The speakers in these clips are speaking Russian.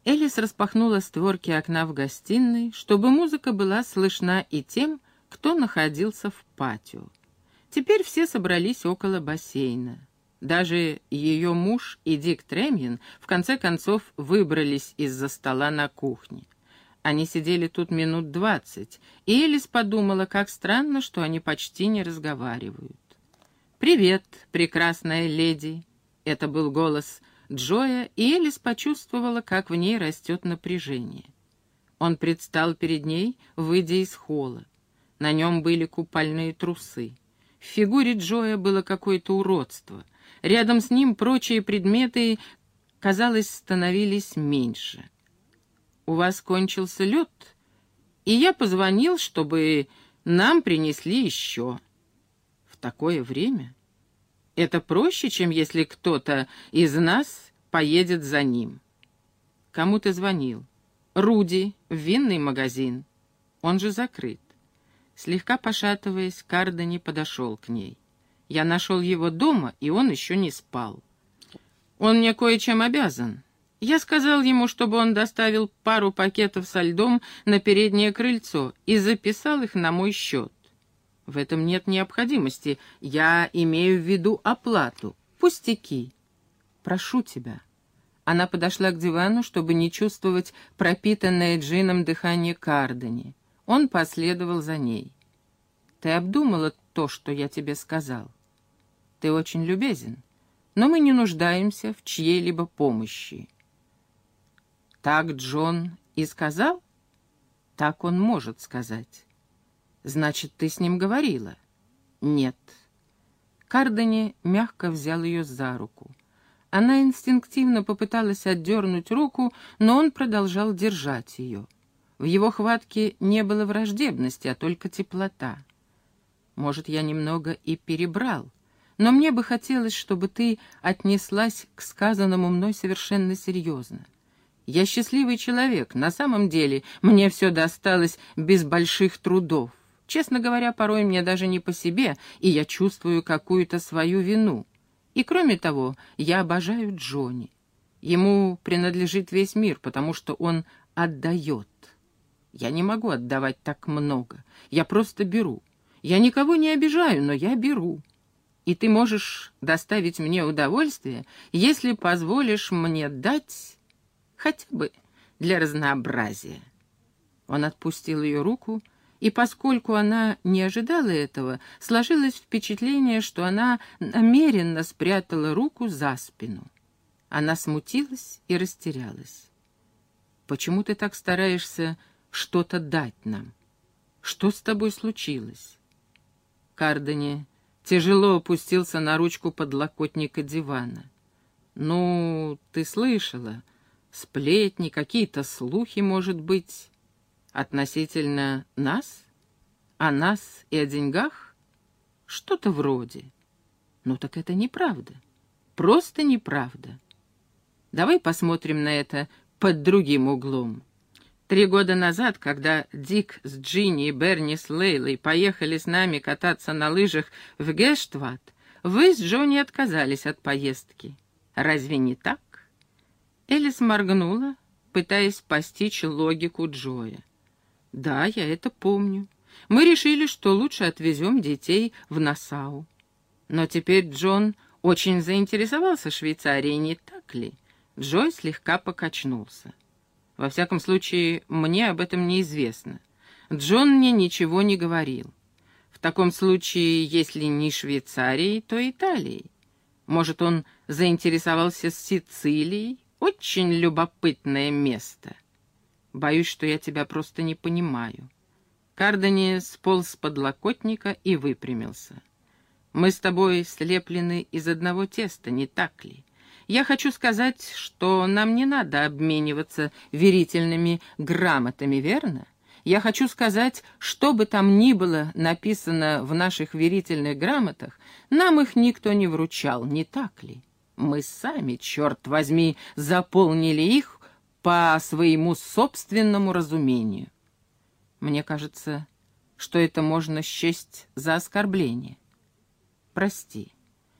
Элис распахнула створки окна в гостиной, чтобы музыка была слышна и тем, кто находился в патио. Теперь все собрались около бассейна. Даже ее муж и Дик Трэмьен в конце концов выбрались из-за стола на кухне. Они сидели тут минут 20, и Элис подумала, как странно, что они почти не разговаривают. «Привет, прекрасная леди!» Это был голос Джоя, и Элис почувствовала, как в ней растет напряжение. Он предстал перед ней, выйдя из холла. На нем были купальные трусы. В фигуре Джоя было какое-то уродство. Рядом с ним прочие предметы, казалось, становились меньше. «У вас кончился лед, и я позвонил, чтобы нам принесли еще». В такое время? Это проще, чем если кто-то из нас поедет за ним. Кому ты звонил? Руди, в винный магазин. Он же закрыт. Слегка пошатываясь, Кардани подошел к ней. Я нашел его дома, и он еще не спал. Он мне кое-чем обязан. Я сказал ему, чтобы он доставил пару пакетов со льдом на переднее крыльцо и записал их на мой счет. В этом нет необходимости. Я имею в виду оплату. Пустяки. Прошу тебя. Она подошла к дивану, чтобы не чувствовать пропитанное джином дыхание Кардани. Он последовал за ней. Ты обдумала то, что я тебе сказал? Ты очень любезен, но мы не нуждаемся в чьей-либо помощи. Так Джон и сказал? Так он может сказать. Значит, ты с ним говорила? Нет. Кардани мягко взял ее за руку. Она инстинктивно попыталась отдернуть руку, но он продолжал держать ее. В его хватке не было враждебности, а только теплота. Может, я немного и перебрал, но мне бы хотелось, чтобы ты отнеслась к сказанному мной совершенно серьезно. Я счастливый человек, на самом деле мне все досталось без больших трудов. Честно говоря, порой мне даже не по себе, и я чувствую какую-то свою вину. И кроме того, я обожаю Джонни. Ему принадлежит весь мир, потому что он отдает. Я не могу отдавать так много. Я просто беру. Я никого не обижаю, но я беру. И ты можешь доставить мне удовольствие, если позволишь мне дать хотя бы для разнообразия. Он отпустил ее руку, и поскольку она не ожидала этого, сложилось впечатление, что она намеренно спрятала руку за спину. Она смутилась и растерялась. «Почему ты так стараешься что-то дать нам? Что с тобой случилось?» Кардани тяжело опустился на ручку подлокотника дивана. «Ну, ты слышала, сплетни, какие-то слухи, может быть, относительно нас? О нас и о деньгах? Что-то вроде. Ну так это неправда. Просто неправда. Давай посмотрим на это под другим углом. 3 года назад, когда Дик с Джинни и Берни с Лейлой поехали с нами кататься на лыжах в Гештват, вы с Джонни отказались от поездки. Разве не так?» Элис моргнула, пытаясь постичь логику Джоя. «Да, я это помню. Мы решили, что лучше отвезем детей в Нассау. Но теперь Джон очень заинтересовался Швейцарией, не так ли?» Джой слегка покачнулся. «Во всяком случае, мне об этом неизвестно. Джон мне ничего не говорил. В таком случае, если не Швейцарией, то Италией. Может, он заинтересовался Сицилией? Очень любопытное место. Боюсь, что я тебя просто не понимаю». Кардани сполз с подлокотника и выпрямился. «Мы с тобой слеплены из одного теста, не так ли? Я хочу сказать, что нам не надо обмениваться верительными грамотами, верно? Я хочу сказать, что бы там ни было написано в наших верительных грамотах, нам их никто не вручал, не так ли? Мы сами, черт возьми, заполнили их по своему собственному разумению. Мне кажется, что это можно счесть за оскорбление. Прости,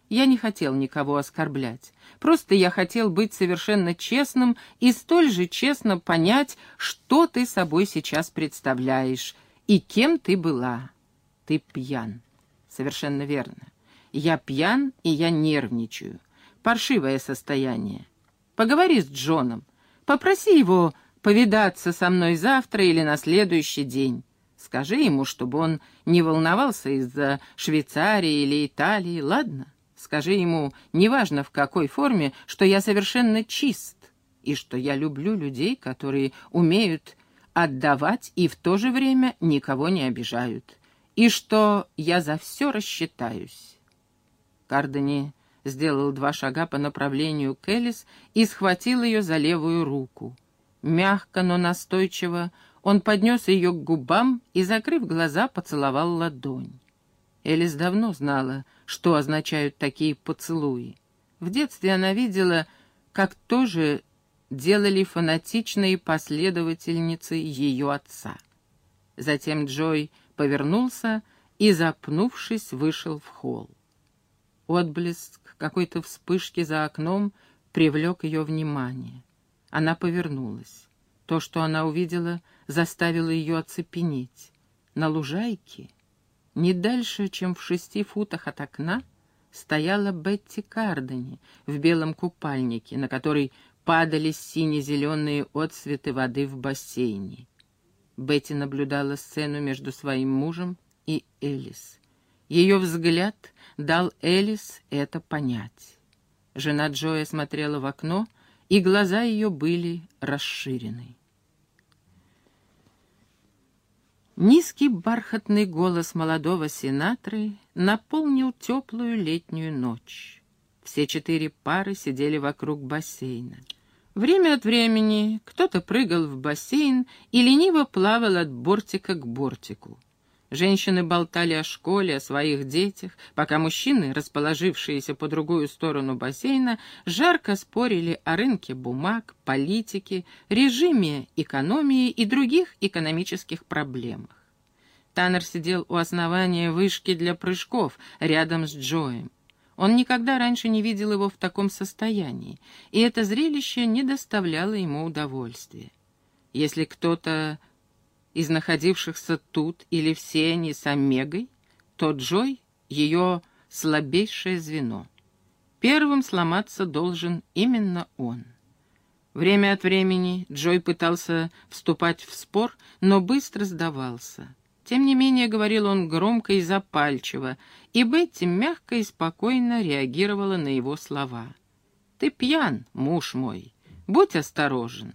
Я не хотел никого оскорблять. Просто я хотел быть совершенно честным и столь же честно понять, что ты собой сейчас представляешь и кем ты была. Ты пьян. Совершенно верно. Я пьян, и я нервничаю. Паршивое состояние. Поговори с Джоном. Попроси его повидаться со мной завтра или на следующий день. Скажи ему, чтобы он не волновался из-за Швейцарии или Италии, ладно? Скажи ему, неважно в какой форме, что я совершенно чист, и что я люблю людей, которые умеют отдавать и в то же время никого не обижают, и что я за все рассчитаюсь. Кардани сделал 2 шага по направлению к Элис и схватил ее за левую руку. Мягко, но настойчиво он поднес ее к губам и, закрыв глаза, поцеловал ладонь. Элис давно знала, что означают такие поцелуи. В детстве она видела, как тоже делали фанатичные последовательницы ее отца. Затем Джой повернулся и, запнувшись, вышел в холл. Отблеск какой-то вспышки за окном привлек ее внимание. Она повернулась. То, что она увидела, заставило ее оцепенеть. На лужайке, не дальше, чем в 6 футах от окна, стояла Бетти Кардани в белом купальнике, на который падали сине-зеленые отсветы воды в бассейне. Бетти наблюдала сцену между своим мужем и Элис. Ее взгляд дал Элис это понять. Жена Джоя смотрела в окно, и глаза ее были расширены. Низкий бархатный голос молодого Синатры наполнил теплую летнюю ночь. Все 4 пары сидели вокруг бассейна. Время от времени кто-то прыгал в бассейн и лениво плавал от бортика к бортику. Женщины болтали о школе, о своих детях, пока мужчины, расположившиеся по другую сторону бассейна, жарко спорили о рынке бумаг, политике, режиме экономии и других экономических проблемах. Таннер сидел у основания вышки для прыжков рядом с Джоем. Он никогда раньше не видел его в таком состоянии, и это зрелище не доставляло ему удовольствия. Если кто-то из находившихся тут или все они с Омегой, то Джой — ее слабейшее звено. Первым сломаться должен именно он. Время от времени Джой пытался вступать в спор, но быстро сдавался. Тем не менее, говорил он громко и запальчиво, и Бетти мягко и спокойно реагировала на его слова. «Ты пьян, муж мой, будь осторожен».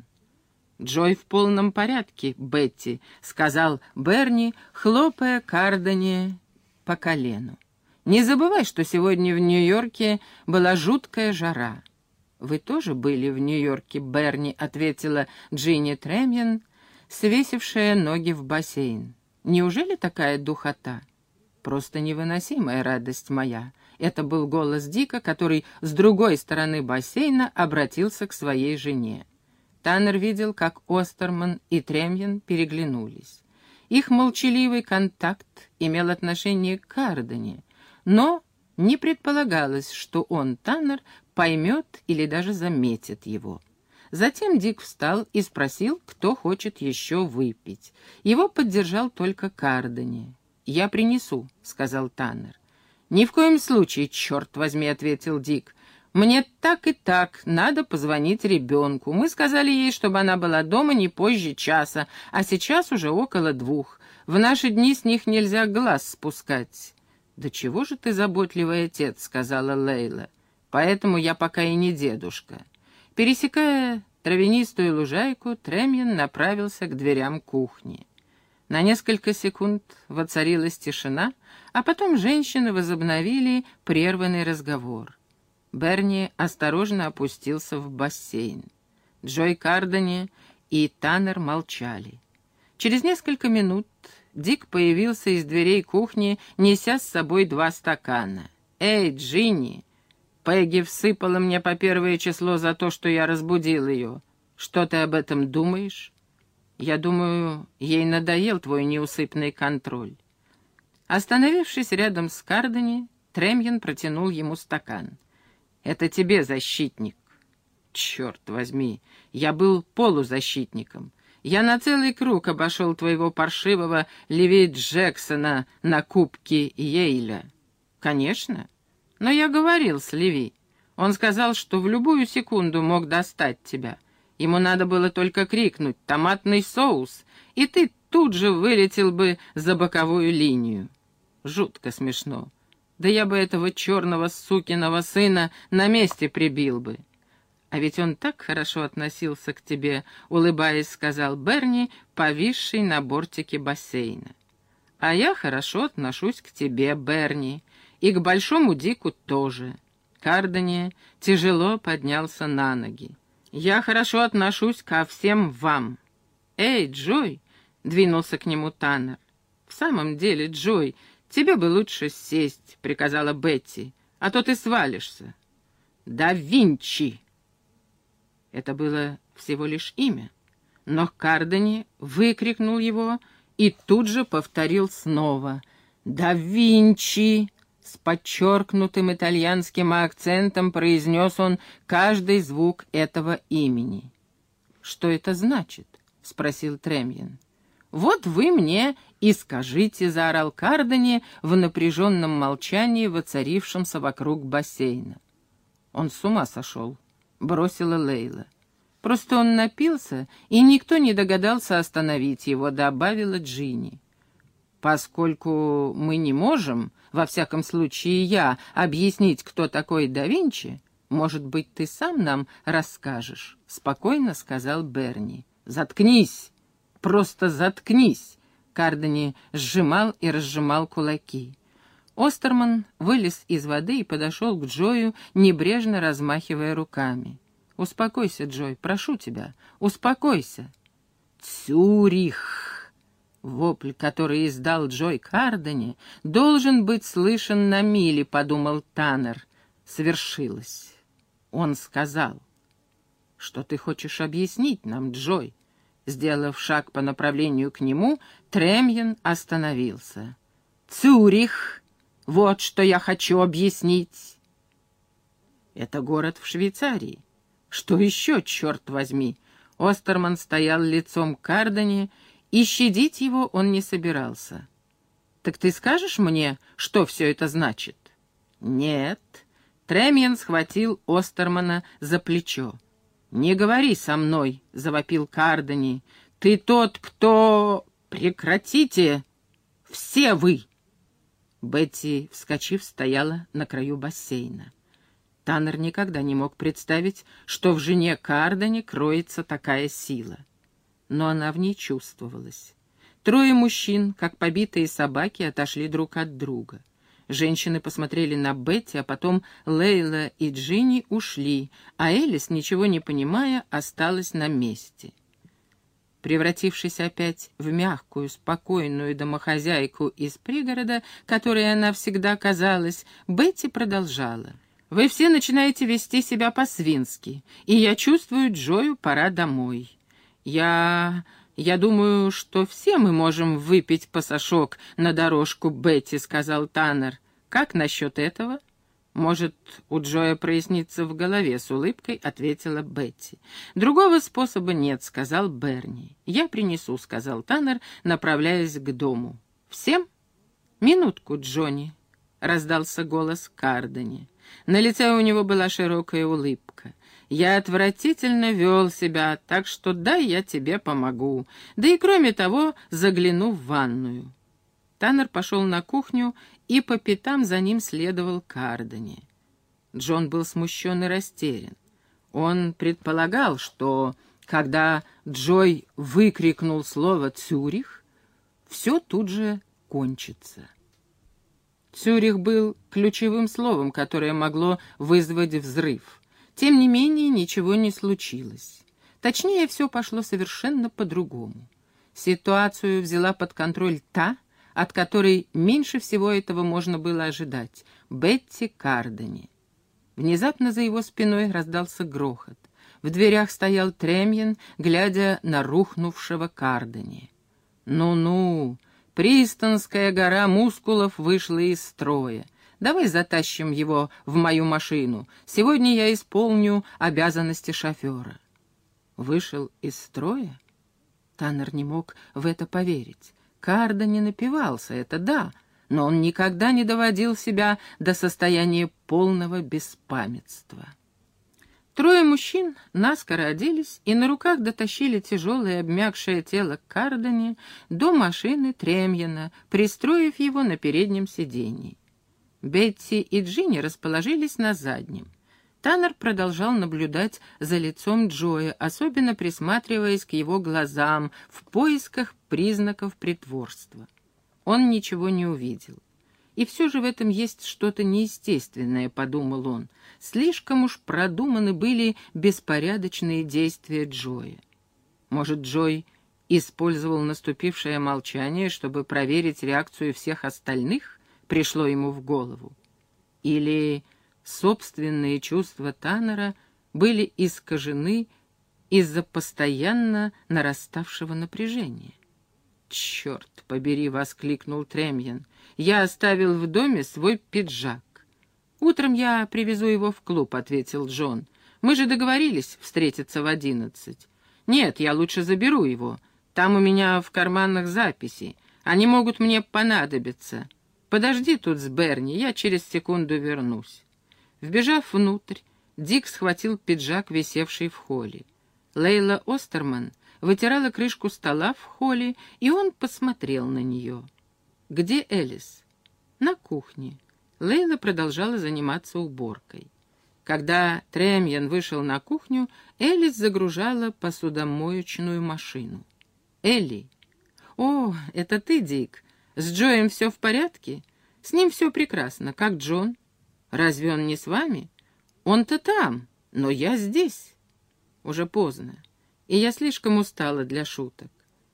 «Джой в полном порядке, Бетти», — сказал Берни, хлопая Кардани по колену. «Не забывай, что сегодня в Нью-Йорке была жуткая жара». «Вы тоже были в Нью-Йорке, Берни», — ответила Джинни Трэмьен, свесившая ноги в бассейн. «Неужели такая духота?» «Просто невыносимая радость моя». Это был голос Дика, который с другой стороны бассейна обратился к своей жене. Таннер видел, как Остерман и Трэмьен переглянулись. Их молчаливый контакт имел отношение к Кардани, но не предполагалось, что он, Таннер, поймет или даже заметит его. Затем Дик встал и спросил, кто хочет еще выпить. Его поддержал только Кардани. «Я принесу», — сказал Таннер. «Ни в коем случае, черт возьми», — ответил Дик. «Мне так и так надо позвонить ребенку. Мы сказали ей, чтобы она была дома не позже часа, а сейчас уже около 2. В наши дни с них нельзя глаз спускать». «Да чего же ты заботливый отец», — сказала Лейла. «Поэтому я пока и не дедушка». Пересекая травянистую лужайку, Трэмьен направился к дверям кухни. На несколько секунд воцарилась тишина, а потом женщины возобновили прерванный разговор. Берни осторожно опустился в бассейн. Джой Кардани и Таннер молчали. Через несколько минут Дик появился из дверей кухни, неся с собой 2 стакана. «Эй, Джинни, Пегги всыпала мне по 1 число за то, что я разбудил ее. Что ты об этом думаешь?» «Я думаю, ей надоел твой неусыпный контроль». Остановившись рядом с Кардани, Тремьен протянул ему стакан. «Это тебе, защитник». «Черт возьми, я был полузащитником. Я на целый круг обошел твоего паршивого Леви Джексона на Кубке Йейля». «Конечно. Но я говорил с Леви. Он сказал, что в любую секунду мог достать тебя. Ему надо было только крикнуть «томатный соус», и ты тут же вылетел бы за боковую линию». Жутко смешно. Да я бы этого черного сукиного сына на месте прибил бы. «А ведь он так хорошо относился к тебе», — улыбаясь, сказал Берни, повисший на бортике бассейна. «А я хорошо отношусь к тебе, Берни, и к Большому Дику тоже». Кардани тяжело поднялся на ноги. «Я хорошо отношусь ко всем вам». «Эй, Джой!» — двинулся к нему Таннер. «В самом деле, Джой, тебе бы лучше сесть», — приказала Бетти, — «а то ты свалишься». «Да Винчи!» Это было всего лишь имя, но Кардани выкрикнул его и тут же повторил снова. «Да Винчи!» С подчеркнутым итальянским акцентом произнес он каждый звук этого имени. «Что это значит?» — спросил Тремьен. «Вот вы мне и скажите», — заорал Кардани в напряженном молчании, воцарившемся вокруг бассейна. «Он с ума сошел», — бросила Лейла. «Просто он напился, и никто не догадался остановить его», — добавила Джинни. «Поскольку мы не можем, во всяком случае я, объяснить, кто такой да Винчи, может быть, ты сам нам расскажешь», — спокойно сказал Берни. «Заткнись! Просто заткнись!» Кардани сжимал и разжимал кулаки. Остерман вылез из воды и подошел к Джою, небрежно размахивая руками. «Успокойся, Джой, прошу тебя, успокойся!» «Цюрих!» Вопль, который издал Джой Кардани, должен быть слышен на мили, подумал Таннер. Свершилось. Он сказал: «Что ты хочешь объяснить нам, Джой?» Сделав шаг по направлению к нему, Тремьен остановился. «Цюрих! Вот что я хочу объяснить!» «Это город в Швейцарии. Что еще, черт возьми?» Остерман стоял лицом к Кардани, и щадить его он не собирался. «Так ты скажешь мне, что все это значит?» «Нет». Тремьен схватил Остермана за плечо. «Не говори со мной», — завопил Кардани. «Ты тот, кто... Прекратите! Все вы!» Бетти, вскочив, стояла на краю бассейна. Таннер никогда не мог представить, что в жене Кардани кроется такая сила. Но она в ней чувствовалась. Трое мужчин, как побитые собаки, отошли друг от друга. Женщины посмотрели на Бетти, а потом Лейла и Джинни ушли, а Элис, ничего не понимая, осталась на месте. Превратившись опять в мягкую, спокойную домохозяйку из пригорода, которой она всегда казалась, Бетти продолжала. «Вы все начинаете вести себя по-свински, и я чувствую, Джою пора домой. Я думаю, что все мы можем выпить пасашок на дорожку, Бетти», — сказал Таннер. «Как насчет этого?» «Может, у Джоя прояснится в голове», — с улыбкой ответила Бетти. «Другого способа нет», — сказал Берни. «Я принесу», — сказал Таннер, направляясь к дому. «Всем?» «Минутку, Джонни», — раздался голос Кардани. На лице у него была широкая улыбка. «Я отвратительно вел себя, так что дай я тебе помогу. Да и кроме того, загляну в ванную». Таннер пошел на кухню, и по пятам за ним следовал Кардани. Джон был смущен и растерян. Он предполагал, что, когда Джой выкрикнул слово «Цюрих», все тут же кончится. Цюрих был ключевым словом, которое могло вызвать взрыв. Тем не менее, ничего не случилось. Точнее, все пошло совершенно по-другому. Ситуацию взяла под контроль та, от которой меньше всего этого можно было ожидать — Бетти Кардани. Внезапно за его спиной раздался грохот. В дверях стоял Тремьен, глядя на рухнувшего Кардани. «Ну-ну, Пристонская гора мускулов вышла из строя. Давай затащим его в мою машину. Сегодня я исполню обязанности шофера». Вышел из строя? Таннер не мог в это поверить. Кардо не напивался, это да, но он никогда не доводил себя до состояния полного беспамятства. Трое мужчин наскоро оделись и на руках дотащили тяжелое обмякшее тело Кардони до машины Тремьена, пристроив его на переднем сиденье. Бетти и Джинни расположились на заднем. Таннер продолжал наблюдать за лицом Джоя, особенно присматриваясь к его глазам в поисках признаков притворства. Он ничего не увидел. «И все же в этом есть что-то неестественное», — подумал он. Слишком уж продуманы были беспорядочные действия Джоя. Может, Джой использовал наступившее молчание, чтобы проверить реакцию всех остальных, пришло ему в голову? Или собственные чувства Таннера были искажены из-за постоянно нараставшего напряжения? «Черт побери!» — воскликнул Тремьен. «Я оставил в доме свой пиджак». «Утром я привезу его в клуб», — ответил Джон. «Мы же договорились встретиться в 11. «Нет, я лучше заберу его. Там у меня в карманах записи. Они могут мне понадобиться. Подожди тут с Берни, я через секунду вернусь». Вбежав внутрь, Дик схватил пиджак, висевший в холле. Лейла Остерман вытирала крышку стола в холле, и он посмотрел на нее. «Где Элис?» «На кухне». Лейла продолжала заниматься уборкой. Когда Тремьен вышел на кухню, Элис загружала посудомоечную машину. «Элли!» «О, это ты, Дик? С Джоем все в порядке? С ним все прекрасно. Как Джон? Разве он не с вами? Он-то там, но я здесь». «Уже поздно, и я слишком устала для шуток.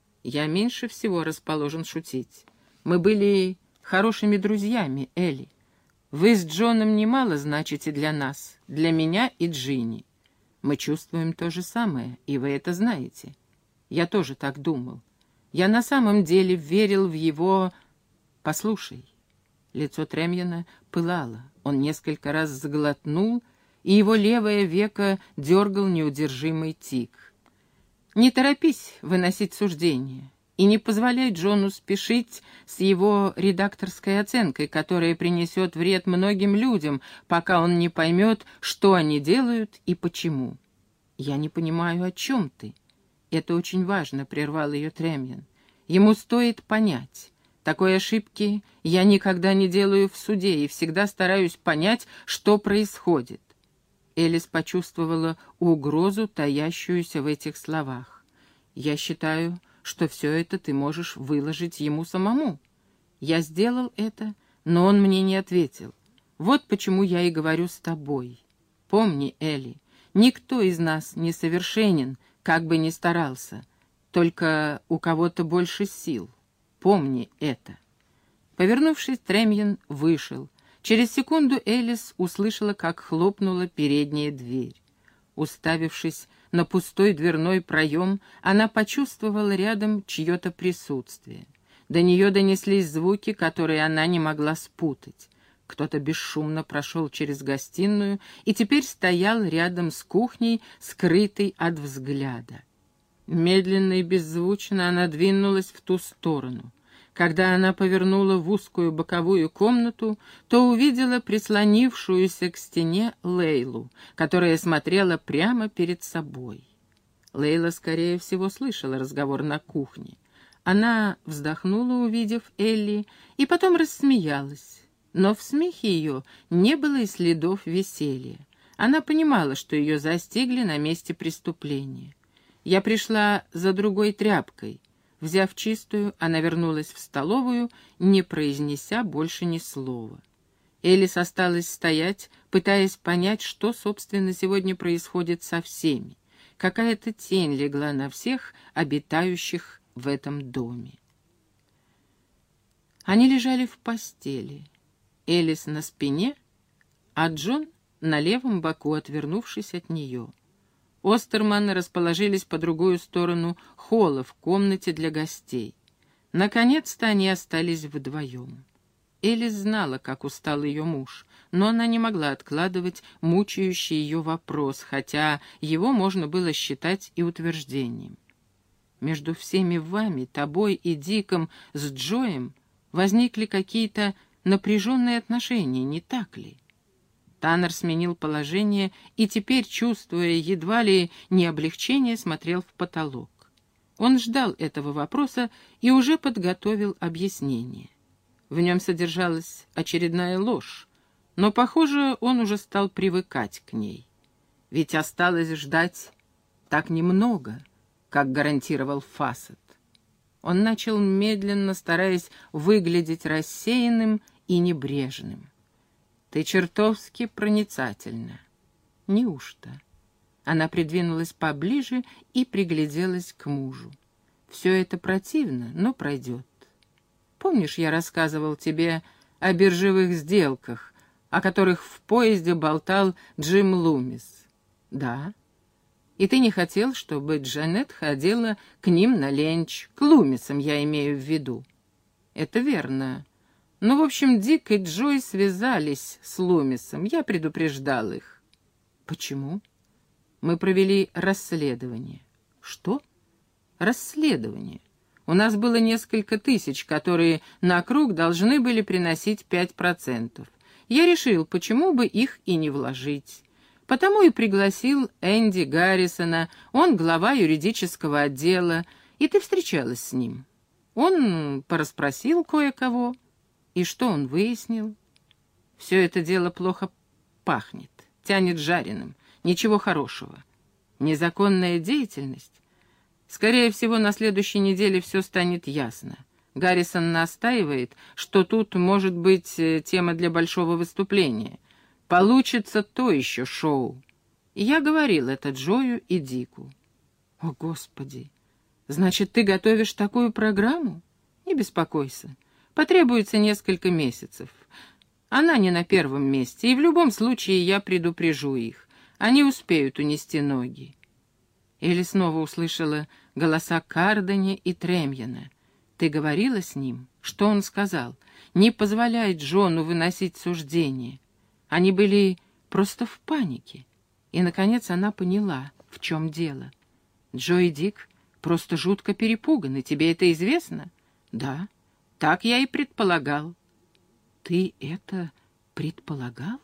Я меньше всего расположен шутить. Мы были хорошими друзьями, Элли. Вы с Джоном немало значите для нас, для меня и Джинни. Мы чувствуем то же самое, и вы это знаете. Я тоже так думал. Я на самом деле верил в его... Послушай». Лицо Тремьена пылало. Он несколько раз заглотнул, и его левое веко дергал неудержимый тик. «Не торопись выносить суждение. И не позволяй Джону спешить с его редакторской оценкой, которая принесет вред многим людям, пока он не поймет, что они делают и почему». «Я не понимаю, о чем ты?» «Это очень важно», — прервал ее Тремьен. «Ему стоит понять. Такой ошибки я никогда не делаю в суде и всегда стараюсь понять, что происходит». Элис почувствовала угрозу, таящуюся в этих словах. «Я считаю, что все это ты можешь выложить ему самому. Я сделал это, но он мне не ответил. Вот почему я и говорю с тобой. Помни, Элли, никто из нас не совершенен, как бы ни старался, только у кого-то больше сил. Помни это». Повернувшись, Тремьен вышел. Через секунду Элис услышала, как хлопнула передняя дверь. Уставившись на пустой дверной проем, она почувствовала рядом чье-то присутствие. До нее донеслись звуки, которые она не могла спутать. Кто-то бесшумно прошел через гостиную и теперь стоял рядом с кухней, скрытый от взгляда. Медленно и беззвучно она двинулась в ту сторону. Когда она повернула в узкую боковую комнату, то увидела прислонившуюся к стене Лейлу, которая смотрела прямо перед собой. Лейла, скорее всего, слышала разговор на кухне. Она вздохнула, увидев Элли, и потом рассмеялась. Но в смехе ее не было и следов веселья. Она понимала, что ее застигли на месте преступления. «Я пришла за другой тряпкой». Взяв чистую, она вернулась в столовую, не произнеся больше ни слова. Элис осталась стоять, пытаясь понять, что, собственно, сегодня происходит со всеми. Какая-то тень легла на всех обитающих в этом доме. Они лежали в постели. Элис на спине, а Джон на левом боку, отвернувшись от нее. Остерманы расположились по другую сторону холла в комнате для гостей. Наконец-то они остались вдвоем. Элис знала, как устал ее муж, но она не могла откладывать мучающий ее вопрос, хотя его можно было считать и утверждением. «Между всеми вами, тобой и Диком с Джоем, возникли какие-то напряженные отношения, не так ли?» Таннер сменил положение и теперь, чувствуя едва ли не облегчение, смотрел в потолок. Он ждал этого вопроса и уже подготовил объяснение. В нем содержалась очередная ложь, но, похоже, он уже стал привыкать к ней. Ведь осталось ждать так немного, как гарантировал Фассет. Он начал медленно, стараясь выглядеть рассеянным и небрежным. «Ты чертовски проницательна». «Неужто?» Она придвинулась поближе и пригляделась к мужу. «Все это противно, но пройдет. Помнишь, я рассказывал тебе о биржевых сделках, о которых в поезде болтал Джим Лумис?» «Да. И ты не хотел, чтобы Джанет ходила к ним на ленч, к Лумисам, я имею в виду?» «Это верно. Ну, в общем, Дик и Джой связались с Лумисом. Я предупреждал их». «Почему?» «Мы провели расследование». «Что?» «Расследование. У нас было несколько тысяч, которые на круг должны были приносить 5%. Я решил, почему бы их и не вложить. Потому и пригласил Энди Гаррисона, он глава юридического отдела, и ты встречалась с ним. Он порасспросил кое-кого, и что он выяснил? Все это дело плохо пахнет, тянет жареным, ничего хорошего. Незаконная деятельность? Скорее всего, на следующей неделе все станет ясно. Гаррисон настаивает, что тут может быть тема для большого выступления. Получится то еще шоу. И я говорил это Джою и Дику. О, Господи! Значит, ты готовишь такую программу? Не беспокойся. Потребуется несколько месяцев. Она не на первом месте, и в любом случае я предупрежу их. Они успеют унести ноги. Элли снова услышала голоса Кардани и Тремьена. «Ты говорила с ним? Что он сказал? Не позволяй Джону выносить суждения». Они были просто в панике. И, наконец, она поняла, в чем дело. «Джо и Дик просто жутко перепуганы. Тебе это известно?» «Да, так я и предполагал». «Ты это предполагал?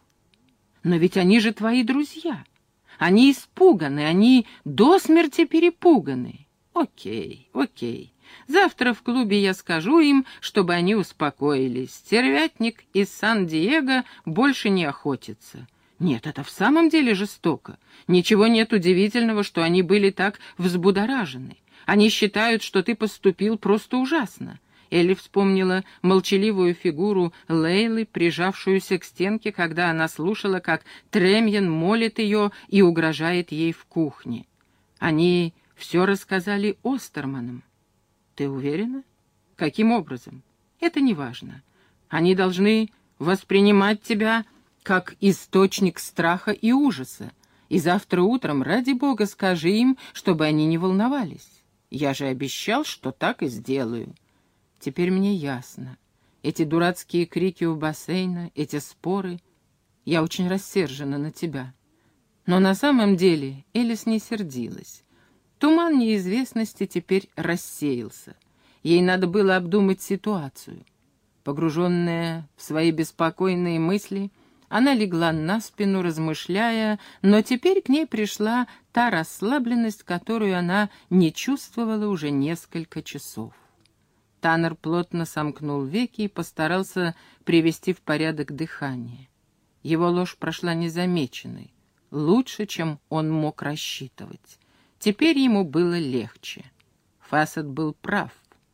Но ведь они же твои друзья». Они испуганы, они до смерти перепуганы. Окей. Завтра в клубе я скажу им, чтобы они успокоились. Стервятник из Сан-Диего больше не охотится. Нет, это в самом деле жестоко. Ничего нет удивительного, что они были так взбудоражены. Они считают, что ты поступил просто ужасно. Элли вспомнила молчаливую фигуру Лейлы, прижавшуюся к стенке, когда она слушала, как Тремьен молит ее и угрожает ей в кухне. Они все рассказали Остерманам. Ты уверена? Каким образом? Это не важно. Они должны воспринимать тебя как источник страха и ужаса. И завтра утром, ради бога, скажи им, чтобы они не волновались. Я же обещал, что так и сделаю. Теперь мне ясно. Эти дурацкие крики у бассейна, эти споры. Я очень рассержена на тебя. Но на самом деле Элис не сердилась. Туман неизвестности теперь рассеялся. Ей надо было обдумать ситуацию. Погруженная в свои беспокойные мысли, она легла на спину, размышляя, но теперь к ней пришла та расслабленность, которую она не чувствовала уже несколько часов. Таннер плотно сомкнул веки и постарался привести в порядок дыхание. Его ложь прошла незамеченной, лучше, чем он мог рассчитывать. Теперь ему было легче. Фассет был прав.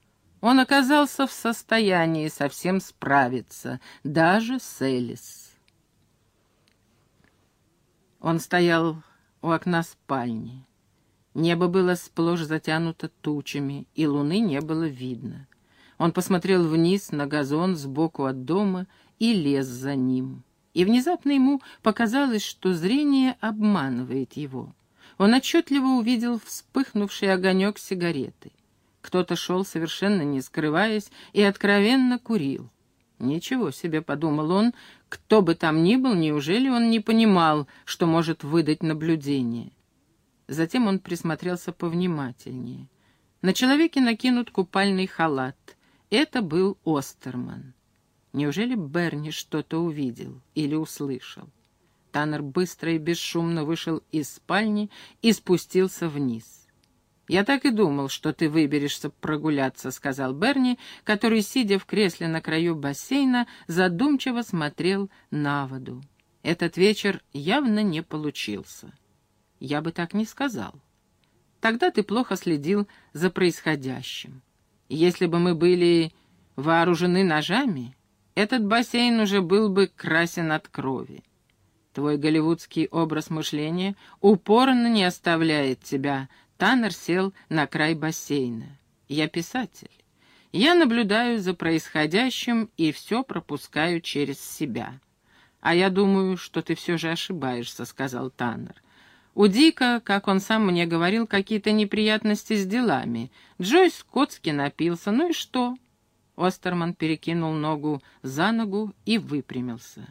Он оказался в состоянии совсем справиться, даже с Элис. Он стоял у окна спальни. Небо было сплошь затянуто тучами, и луны не было видно. Он посмотрел вниз на газон сбоку от дома и лез за ним. И внезапно ему показалось, что зрение обманывает его. Он отчетливо увидел вспыхнувший огонек сигареты. Кто-то шел, совершенно не скрываясь, и откровенно курил. «Ничего себе», — подумал он, — «кто бы там ни был, неужели он не понимал, что может выдать наблюдение?» Затем он присмотрелся повнимательнее. На человеке накинут купальный халат. Это был Остерман. Неужели Берни что-то увидел или услышал? Таннер быстро и бесшумно вышел из спальни и спустился вниз. «Я так и думал, что ты выберешься прогуляться», — сказал Берни, который, сидя в кресле на краю бассейна, задумчиво смотрел на воду. Этот вечер явно не получился. «Я бы так не сказал. Тогда ты плохо следил за происходящим. Если бы мы были вооружены ножами, этот бассейн уже был бы красен от крови. Твой голливудский образ мышления упорно не оставляет тебя». Таннер сел на край бассейна. «Я писатель. Я наблюдаю за происходящим и все пропускаю через себя». «А я думаю, что ты все же ошибаешься», — сказал Таннер. «У Дика, как он сам мне говорил, какие-то неприятности с делами. Джойс скотски напился. Ну и что?» Остерман перекинул ногу за ногу и выпрямился.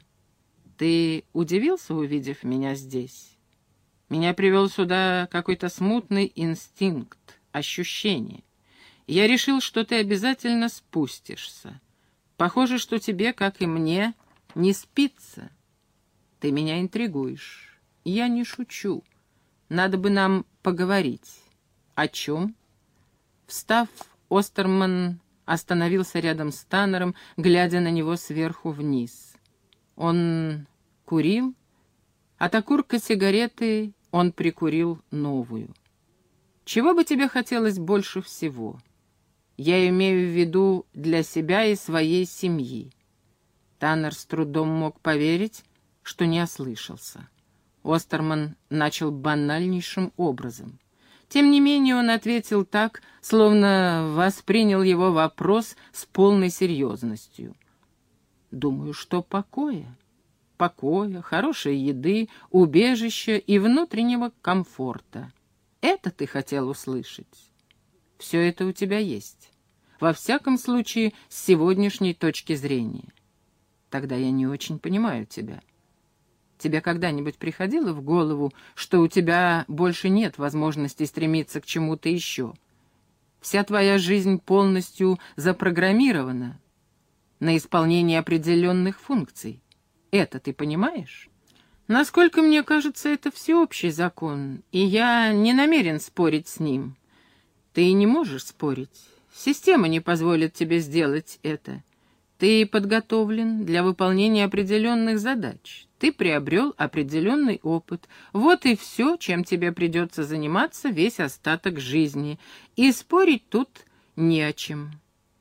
«Ты удивился, увидев меня здесь? Меня привел сюда какой-то смутный инстинкт, ощущение. Я решил, что ты обязательно спустишься. Похоже, что тебе, как и мне, не спится. Ты меня интригуешь. Я не шучу. Надо бы нам поговорить. О чем?» Встав, Остерман остановился рядом с Таннером, глядя на него сверху вниз. Он курил. От окурка сигареты он прикурил новую. «Чего бы тебе хотелось больше всего? Я имею в виду для себя и своей семьи». Таннер с трудом мог поверить, что не ослышался. Остерман начал банальнейшим образом. Тем не менее он ответил так, словно воспринял его вопрос с полной серьезностью. «Думаю, что покоя. Покоя, хорошей еды, убежища и внутреннего комфорта. Это ты хотел услышать. Все это у тебя есть. Во всяком случае, с сегодняшней точки зрения. Тогда я не очень понимаю тебя. Тебе когда-нибудь приходило в голову, что у тебя больше нет возможности стремиться к чему-то еще? Вся твоя жизнь полностью запрограммирована на исполнение определенных функций. Это ты понимаешь? Насколько мне кажется, это всеобщий закон, и я не намерен спорить с ним. Ты не можешь спорить. Система не позволит тебе сделать это. Ты подготовлен для выполнения определенных задач. Ты приобрел определенный опыт. Вот и все, чем тебе придется заниматься весь остаток жизни. И спорить тут не о чем.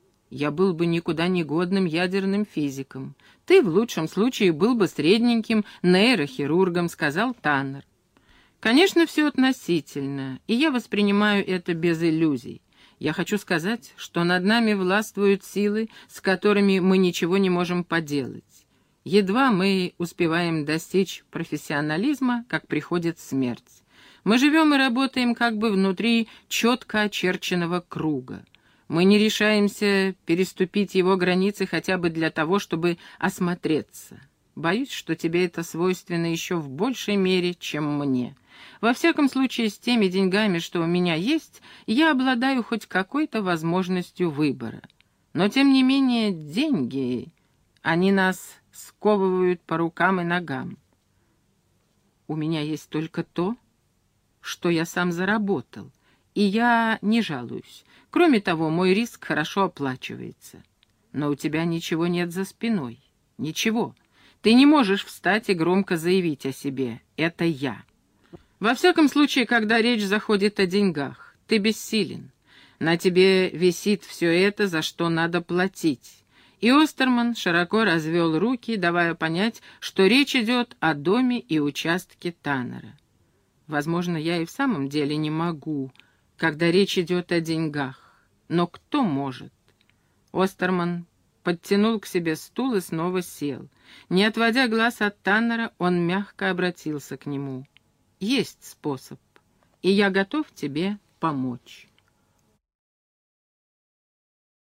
Я был бы никуда не годным ядерным физиком. Ты в лучшем случае был бы средненьким нейрохирургом», — сказал Таннер. «Конечно, все относительно, и я воспринимаю это без иллюзий. Я хочу сказать, что над нами властвуют силы, с которыми мы ничего не можем поделать. Едва мы успеваем достичь профессионализма, как приходит смерть. Мы живем и работаем как бы внутри четко очерченного круга. Мы не решаемся переступить его границы хотя бы для того, чтобы осмотреться. Боюсь, что тебе это свойственно еще в большей мере, чем мне. Во всяком случае, с теми деньгами, что у меня есть, я обладаю хоть какой-то возможностью выбора. Но, тем не менее, деньги, они нас сковывают по рукам и ногам. У меня есть только то, что я сам заработал, и я не жалуюсь. Кроме того, мой риск хорошо оплачивается. Но у тебя ничего нет за спиной. Ничего. Ты не можешь встать и громко заявить о себе. Это я. Во всяком случае, когда речь заходит о деньгах, ты бессилен. На тебе висит все это, за что надо платить. И Остерман широко развел руки, давая понять, что речь идет о доме и участке Таннера. Возможно, я и в самом деле не могу, когда речь идет о деньгах. Но кто может? Остерман подтянул к себе стул и снова сел. Не отводя глаз от Таннера, он мягко обратился к нему. «Есть способ, и я готов тебе помочь».